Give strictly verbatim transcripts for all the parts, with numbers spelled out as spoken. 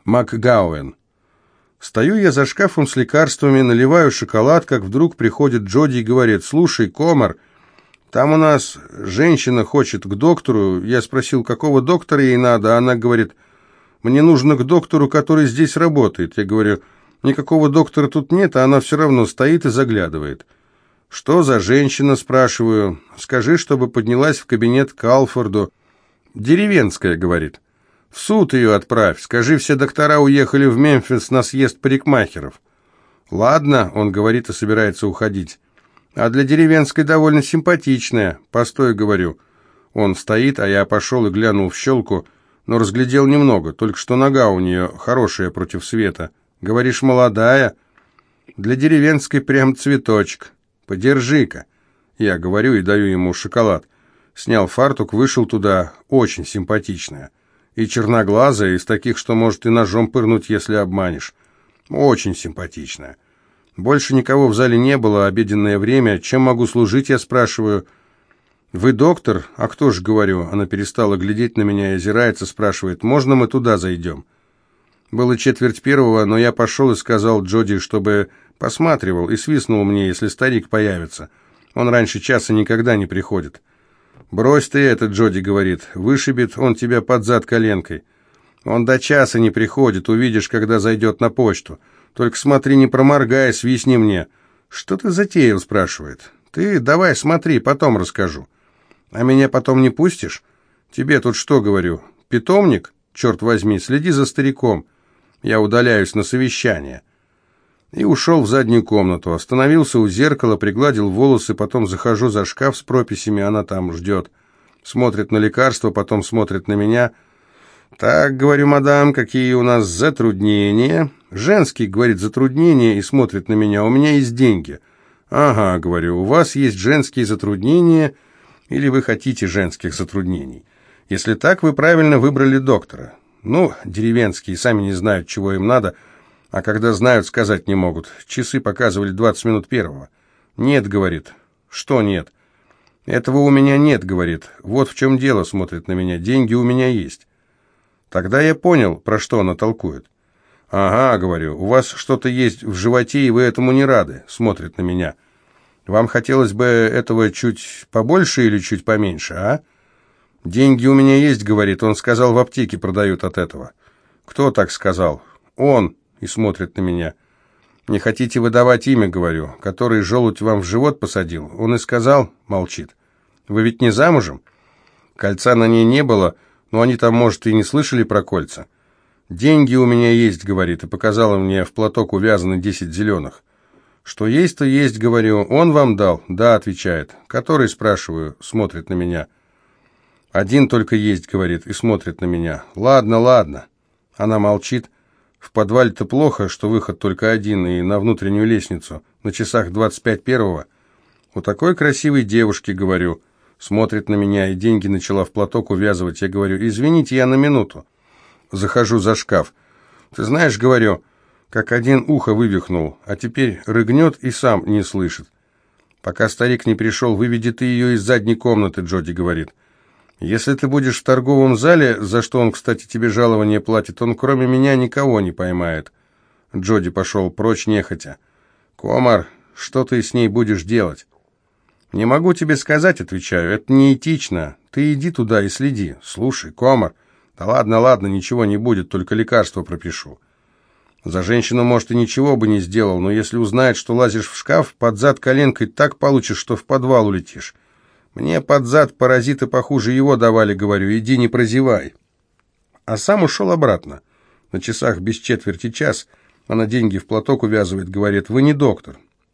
МакГауэн. Стою я за шкафом с лекарствами, наливаю шоколад, как вдруг приходит Джоди и говорит: «Слушай, Комар, там у нас женщина хочет к доктору». Я спросил, какого доктора ей надо, а она говорит: «Мне нужно к доктору, который здесь работает». Я говорю: «Никакого доктора тут нет», а она все равно стоит и заглядывает. «Что за женщина?» – спрашиваю. «Скажи, чтобы поднялась в кабинет к Алфорду». «Деревенская», – говорит. «В суд ее отправь. Скажи, все доктора уехали в Мемфис на съезд парикмахеров». «Ладно», – он говорит и собирается уходить. «А для деревенской довольно симпатичная». «Постой», – говорю. Он стоит, а я пошел и глянул в щелку, но разглядел немного, только что нога у нее хорошая против света. «Говоришь, молодая?» «Для деревенской прям цветочек. Подержи-ка». Я говорю и даю ему шоколад. Снял фартук, вышел туда, очень симпатичная. И черноглазая, из таких, что может и ножом пырнуть, если обманешь. Очень симпатичная. Больше никого в зале не было, обеденное время. «Чем могу служить?» я спрашиваю. «Вы доктор?» «А кто ж?» говорю. Она перестала глядеть на меня и озирается, спрашивает: «Можно мы туда зайдем?» Было четверть первого, но я пошел и сказал Джоди, чтобы посматривал, и свистнул мне, если старик появится. Он раньше часа никогда не приходит. «Брось ты это», — Джоди говорит, — «вышибет он тебя под зад коленкой». «Он до часа не приходит, увидишь, когда зайдет на почту. Только смотри, не проморгай, свистни мне». «Что ты затеял?» — спрашивает. «Ты давай смотри, потом расскажу». «А меня потом не пустишь?» «Тебе тут что?» — говорю. «Питомник? Черт возьми, следи за стариком». Я удаляюсь на совещание. И ушел в заднюю комнату. Остановился у зеркала, пригладил волосы, потом захожу за шкаф с прописями, она там ждет. Смотрит на лекарства, потом смотрит на меня. «Так, — говорю, — мадам, какие у нас затруднения?» «Женский, — говорит, — затруднения», и смотрит на меня. «У меня есть деньги». «Ага, — говорю, — у вас есть женские затруднения, или вы хотите женских затруднений? Если так, вы правильно выбрали доктора». Ну, деревенские сами не знают, чего им надо, а когда знают, сказать не могут. Часы показывали двадцать минут первого. «Нет, — говорит». «Что нет?» «Этого у меня нет, — говорит. Вот в чем дело», — смотрит на меня. «Деньги у меня есть». Тогда я понял, про что она толкует. «Ага, — говорю, — у вас что-то есть в животе, и вы этому не рады», — смотрит на меня. «Вам хотелось бы этого чуть побольше или чуть поменьше, а?» «Деньги у меня есть, — говорит, — он сказал, в аптеке продают от этого». «Кто так сказал?» «Он», — и смотрит на меня. «Не хотите выдавать имя, — говорю, — который желудь вам в живот посадил?» Он и сказал, — молчит. «Вы ведь не замужем?» Кольца на ней не было, но они там, может, и не слышали про кольца. «Деньги у меня есть, — говорит, — и показала мне в платок увязаны десять зеленых». «Что есть, то есть, — говорю, — он вам дал?» «Да, — отвечает. «Который?» — спрашиваю, смотрит на меня. «Один только есть, — говорит, — и смотрит на меня». «Ладно, ладно». Она молчит. «В подвале-то плохо, что выход только один, и на внутреннюю лестницу. На часах двадцать пять первого. У такой красивой девушки, — говорю». Смотрит на меня, и деньги начала в платок увязывать. Я говорю: «Извините, я на минуту». Захожу за шкаф. «Ты знаешь, — говорю, — как один ухо вывихнул, а теперь рыгнет и сам не слышит». «Пока старик не пришел, выведи ты ее из задней комнаты», — Джоди говорит. «Если ты будешь в торговом зале, за что он, кстати, тебе жалование платит, он кроме меня никого не поймает». Джоди пошел прочь нехотя. «Комар, что ты с ней будешь делать?» «Не могу тебе сказать, — отвечаю, — это неэтично. Ты иди туда и следи. Слушай, Комар». «Да ладно, ладно, ничего не будет, только лекарство пропишу». За женщину, может, и ничего бы не сделал, но если узнает, что лазишь в шкаф, под зад коленкой так получишь, что в подвал улетишь. Мне под зад паразиты похуже его давали, говорю, иди не прозевай. А сам ушел обратно. На часах без четверти час. Она деньги в платок увязывает, говорит: «Вы не доктор».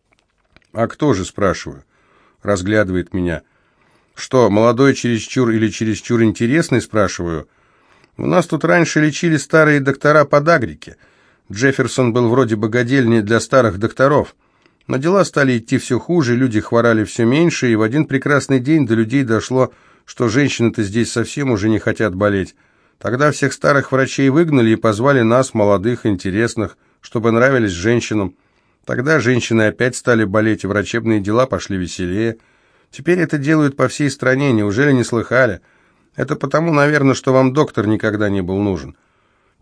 «А кто же?» — спрашиваю. Разглядывает меня. «Что, молодой чересчур или чересчур интересный?» — спрашиваю. «У нас тут раньше лечили старые доктора подагрики. Джефферсон был вроде богадельни для старых докторов. Но дела стали идти все хуже, люди хворали все меньше, и в один прекрасный день до людей дошло, что женщины-то здесь совсем уже не хотят болеть. Тогда всех старых врачей выгнали и позвали нас, молодых, интересных, чтобы нравились женщинам. Тогда женщины опять стали болеть, и врачебные дела пошли веселее. Теперь это делают по всей стране, неужели не слыхали? Это потому, наверное, что вам доктор никогда не был нужен.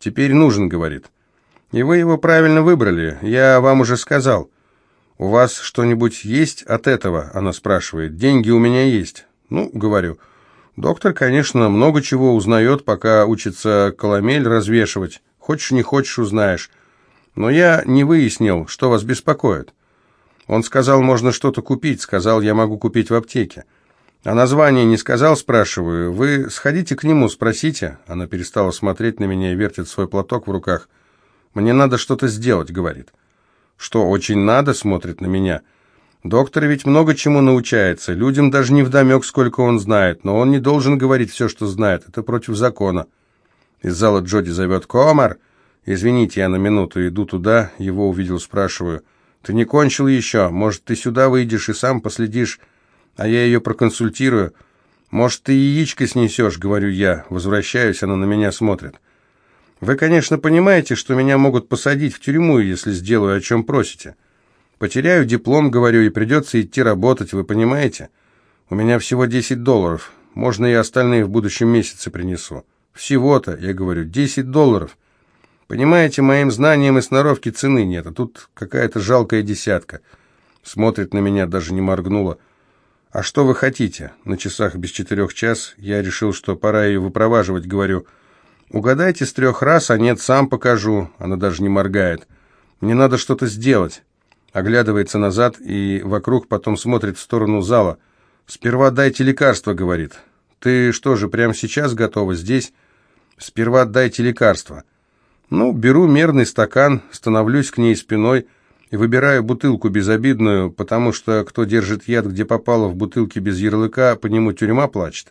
Теперь нужен, говорит. И вы его правильно выбрали, я вам уже сказал. У вас что-нибудь есть от этого? Она спрашивает. Деньги у меня есть. Ну, говорю. Доктор, конечно, много чего узнает, пока учится коломель развешивать. Хочешь, не хочешь, узнаешь. Но я не выяснил, что вас беспокоит. Он сказал, можно что-то купить. Сказал, я могу купить в аптеке. А название не сказал, спрашиваю. Вы сходите к нему, спросите. Она перестала смотреть на меня и вертит свой платок в руках. Мне надо что-то сделать, говорит. Что, очень надо, смотрит на меня. Доктор ведь много чему научается. Людям даже невдомек, сколько он знает. Но он не должен говорить все, что знает. Это против закона. Из зала Джоди зовет Комар. Извините, я на минуту иду туда. Его увидел, спрашиваю. Ты не кончил еще? Может, ты сюда выйдешь и сам последишь, а я ее проконсультирую? Может, ты яичко снесешь, говорю я. Возвращаюсь, она на меня смотрит. Вы, конечно, понимаете, что меня могут посадить в тюрьму, если сделаю, о чем просите. Потеряю диплом, говорю, и придется идти работать, вы понимаете? У меня всего десять долларов. Можно и остальные в будущем месяце принесу. Всего-то, я говорю, десять долларов. Понимаете, моим знаниям и сноровке цены нет, а тут какая-то жалкая десятка. Смотрит на меня, даже не моргнула. А что вы хотите? На часах без четырех час. Я решил, что пора ее выпроваживать, говорю. Угадайте с трех раз, а нет, сам покажу. Она даже не моргает. Мне надо что-то сделать. Оглядывается назад и вокруг, потом смотрит в сторону зала. Сперва дайте лекарство, говорит. Ты что же, прямо сейчас готова здесь? Сперва дайте лекарство. Ну, беру мерный стакан, становлюсь к ней спиной и выбираю бутылку безобидную, потому что кто держит яд, где попало, в бутылке без ярлыка, по нему тюрьма плачет.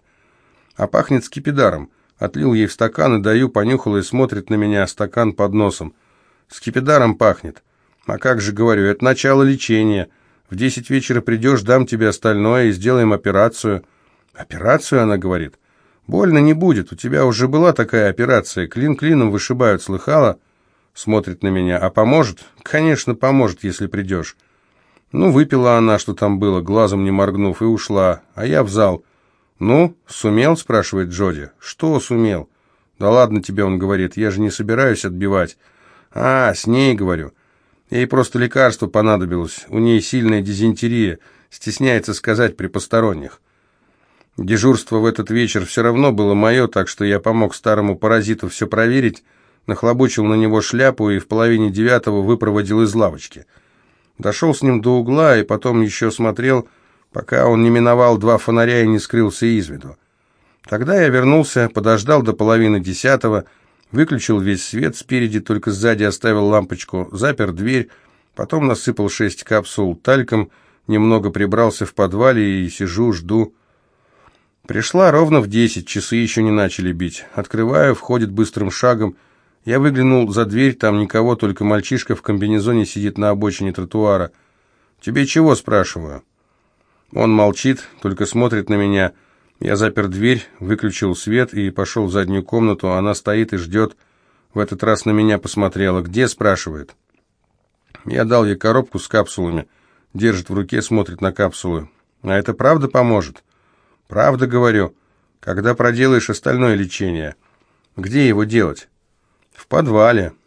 А пахнет скипидаром. Отлил ей в стакан и даю, понюхала и смотрит на меня, стакан под носом. Скипидаром пахнет. А как же, говорю, это начало лечения. В десять вечера придешь, дам тебе остальное и сделаем операцию. Операцию, она говорит. Больно не будет, у тебя уже была такая операция. Клин клином вышибают, слыхала? Смотрит на меня. А поможет? Конечно, поможет, если придешь. Ну, выпила она, что там было, глазом не моргнув, и ушла. А я в зал. «Ну, сумел?» – спрашивает Джоди. «Что сумел?» «Да ладно тебе», – он говорит, – «я же не собираюсь отбивать». «А, с ней, говорю. Ей просто лекарство понадобилось. У ней сильная дизентерия. Стесняется сказать при посторонних». Дежурство в этот вечер все равно было мое, так что я помог старому паразиту все проверить, нахлобучил на него шляпу и в половине девятого выпроводил из лавочки. Дошел с ним до угла и потом еще смотрел, пока он не миновал два фонаря и не скрылся из виду. Тогда я вернулся, подождал до половины десятого, выключил весь свет спереди, только сзади оставил лампочку, запер дверь, потом насыпал шесть капсул тальком, немного прибрался в подвале и сижу, жду. Пришла ровно в десять, часы еще не начали бить. Открываю, входит быстрым шагом. Я выглянул за дверь, там никого, только мальчишка в комбинезоне сидит на обочине тротуара. «Тебе чего?» – спрашиваю. Он молчит, только смотрит на меня. Я запер дверь, выключил свет и пошел в заднюю комнату. Она стоит и ждет. В этот раз на меня посмотрела. «Где?» – спрашивает. Я дал ей коробку с капсулами. Держит в руке, смотрит на капсулы. «А это правда поможет?» «Правда, говорю. Когда проделаешь остальное лечение». «Где его делать?» «В подвале».